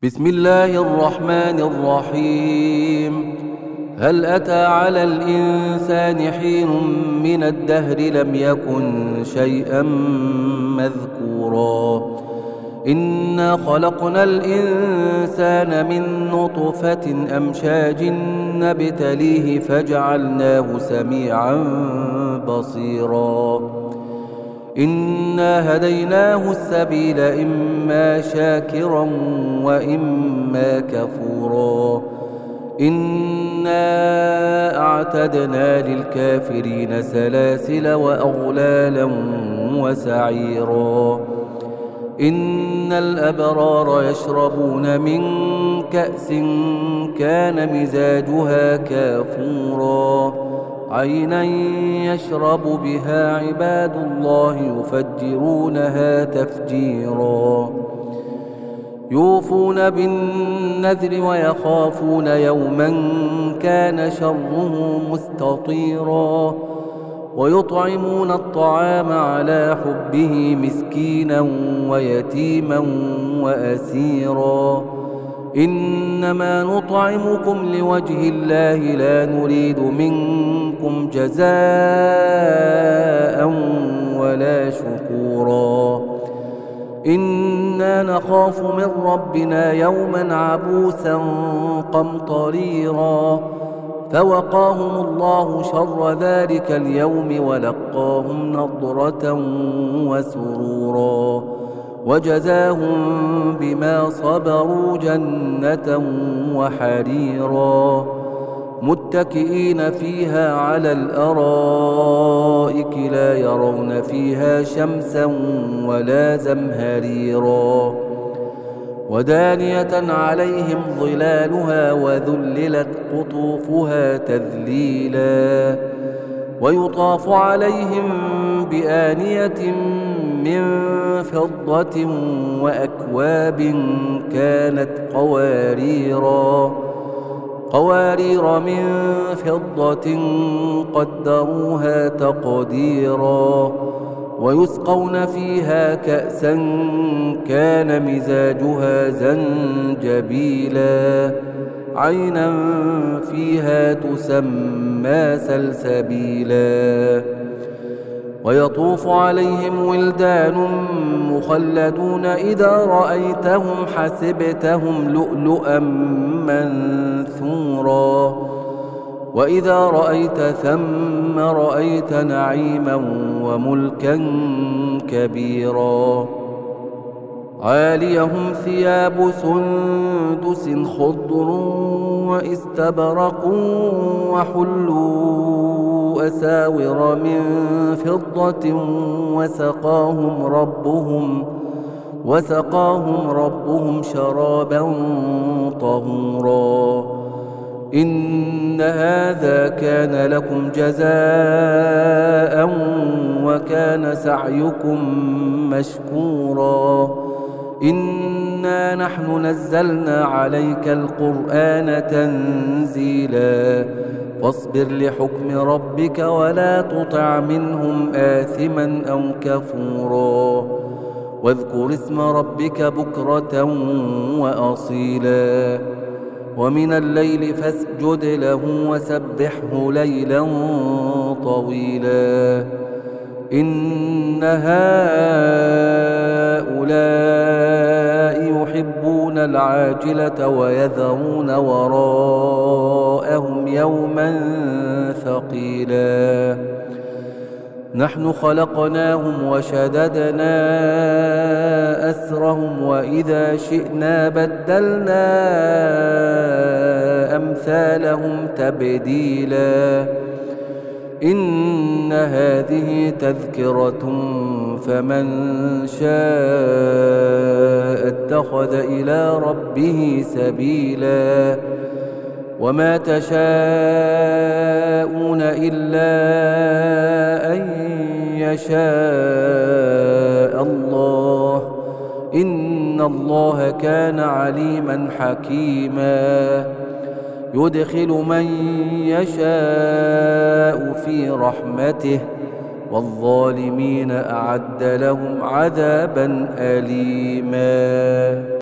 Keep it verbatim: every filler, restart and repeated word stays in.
بسم الله الرحمن الرحيم. هل أتى على الإنسان حين من الدهر لم يكن شيئا مذكورا إنا خلقنا الإنسان من نطفة أمشاج نبتليه فجعلناه سميعا بصيرا إنا هديناه السبيل إما شاكرا وإما كفورا إنا أعتدنا للكافرين سلاسل وأغلالا وسعيرا إن الأبرار يشربون من كأس كان مزاجها كافورا عينا يشرب بها عباد الله يفجرونها تفجيرا يوفون بالنذر ويخافون يوما كان شره مستطيرا ويطعمون الطعام على حبه مسكينا ويتيما وأسيرا إنما نطعمكم لوجه الله لا نريد منكم جزاء ولا شكورا إنا نخاف من ربنا يوما عبوسا قمطريرا فوقاهم الله شر ذلك اليوم ولقاهم نضرة وسرورا وجزاهم بما صبروا جنة وحريرا متكئين فيها على الأرائك لا يرون فيها شمسا ولا زمهريرا ودانية عليهم ظلالها وذللت قطوفها تذليلا ويطاف عليهم بآنية من فضة وأكواب كانت قواريرا قوارير من فضة قدروها تقديرا ويسقون فيها كأسا كان مزاجها زنجبيلا عينا فيها تسمى سلسبيلا ويطوف عليهم ولدان مخلدون إذا رأيتهم حسبتهم لؤلؤا منثورا وإذا رأيت ثم رأيت نعيما وملكا كبيرا عاليهم ثياب سندس خضر واستبرق وحلوا أساور من فضة وسقاهم ربهم وسقاهم ربهم شرابا طهورا إن هذا كان لكم جزاء وكان سعيكم مشكورا إنا نحن نزلنا عليك القرآن تنزيلا فاصبر لحكم ربك ولا تطع منهم آثما أو كفورا واذكر اسم ربك بكرة وأصيلا ومن الليل فاسجد له وسبحه ليلا طويلا إن هؤلاء يحبون العاجلة ويذرون وراءهم يوما ثقيلا نحن خلقناهم وشددنا أسرهم وإذا شئنا بدلنا أمثالهم تبديلا إن هذه تذكرة فمن شاء اتخذ إلى ربه سبيلا وما تشاءون إلا أن يشاء الله إن الله كان عليما حكيما يدخل من يشاء في رحمته والظالمين أعد لهم عذابا أليما.